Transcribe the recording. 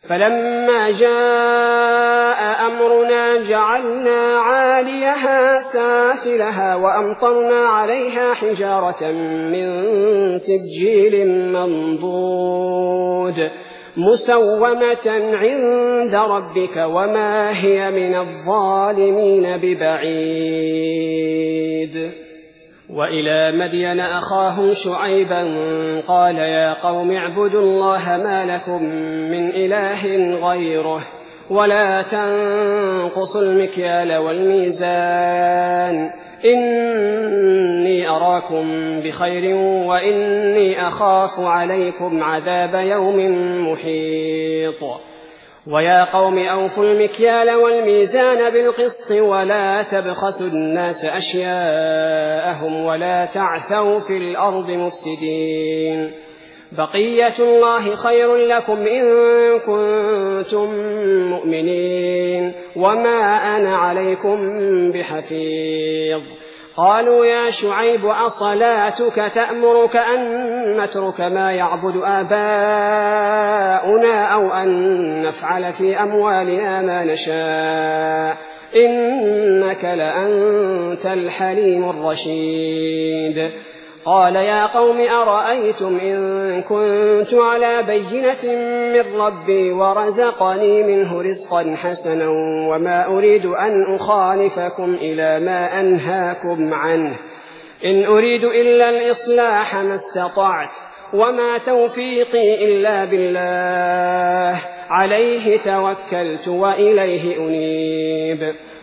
فلما جاء أمرنا جعلنا عاليها سافلها وأمطرنا عليها حجارة من سجيل منضود مسومة عند ربك وما هي من الظالمين ببعيد. وإلى مدين أخاهم شعيبا قال يا قوم اعبدوا الله ما لكم من إله غيره ولا تنقصوا المكيال والميزان إني أراكم بخير وإني أخاف عليكم عذاب يوم محيط. ويا قوم أوفوا المكيال والميزان بالقسط ولا تبخسوا الناس أشياءهم ولا تعثوا في الأرض مفسدين. بقية الله خير لكم إن كنتم مؤمنين وما أنا عليكم بحفيظ. قالوا يا شعيب أصلاتك تأمرك أن نترك ما يعبد آباؤنا أو أن نفعل في أموالنا ما نشاء إنك لأنت الحليم الرشيد. قال يا قوم أرأيتم إن كنت على بينة من ربي ورزقني منه رزقا حسنا وما أريد أن أخالفكم إلى ما أنهاكم عنه إن أريد إلا الإصلاح ما استطعت وما توفيقي إلا بالله عليه توكلت وإليه أنيب.